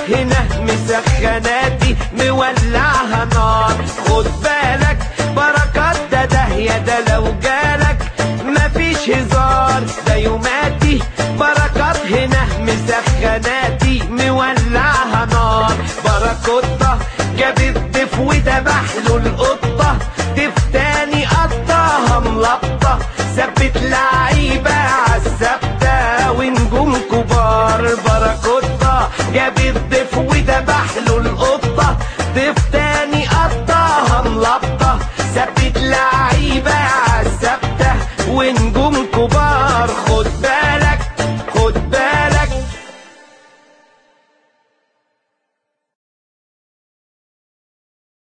هنا مسخناتي مولعها نار. خد بالك بركات ده يا ده لو جالك مفيش هزار، ده يوماتي بركات هنا مسخناتي مولعها نار. بركات